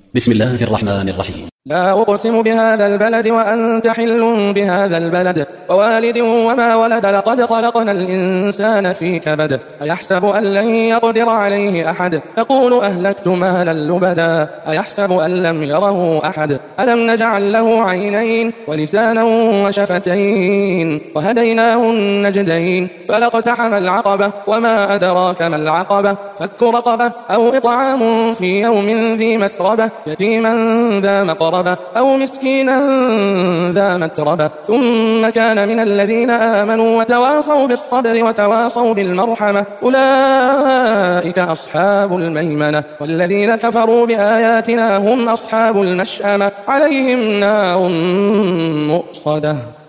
بسم الله الرحمن الرحيم. لا أقسم بهذا البلد وأنت حل بهذا البلد ووالد وما ولد لقد خلقنا الإنسان في كبد أيحسب أن لن يقدر عليه أحد يقول أهلكت مالا لبدا أيحسب أن لم يره أحد ألم نجعل له عينين ولسانا وشفتين وهديناه النجدين فلاقتحم العقبة وما أدراك ما العقبة فك رقبة أو إطعام في يوم ذي مسربة يتيما ذا مقربة أو مسكينا ذا متربة ثم كان من الذين آمنوا وتواصوا بالصبر وتواصوا بالمرحمة أولئك أصحاب الميمنة والذين كفروا بآياتنا هم أصحاب المشأمة عليهم نار مؤصدة.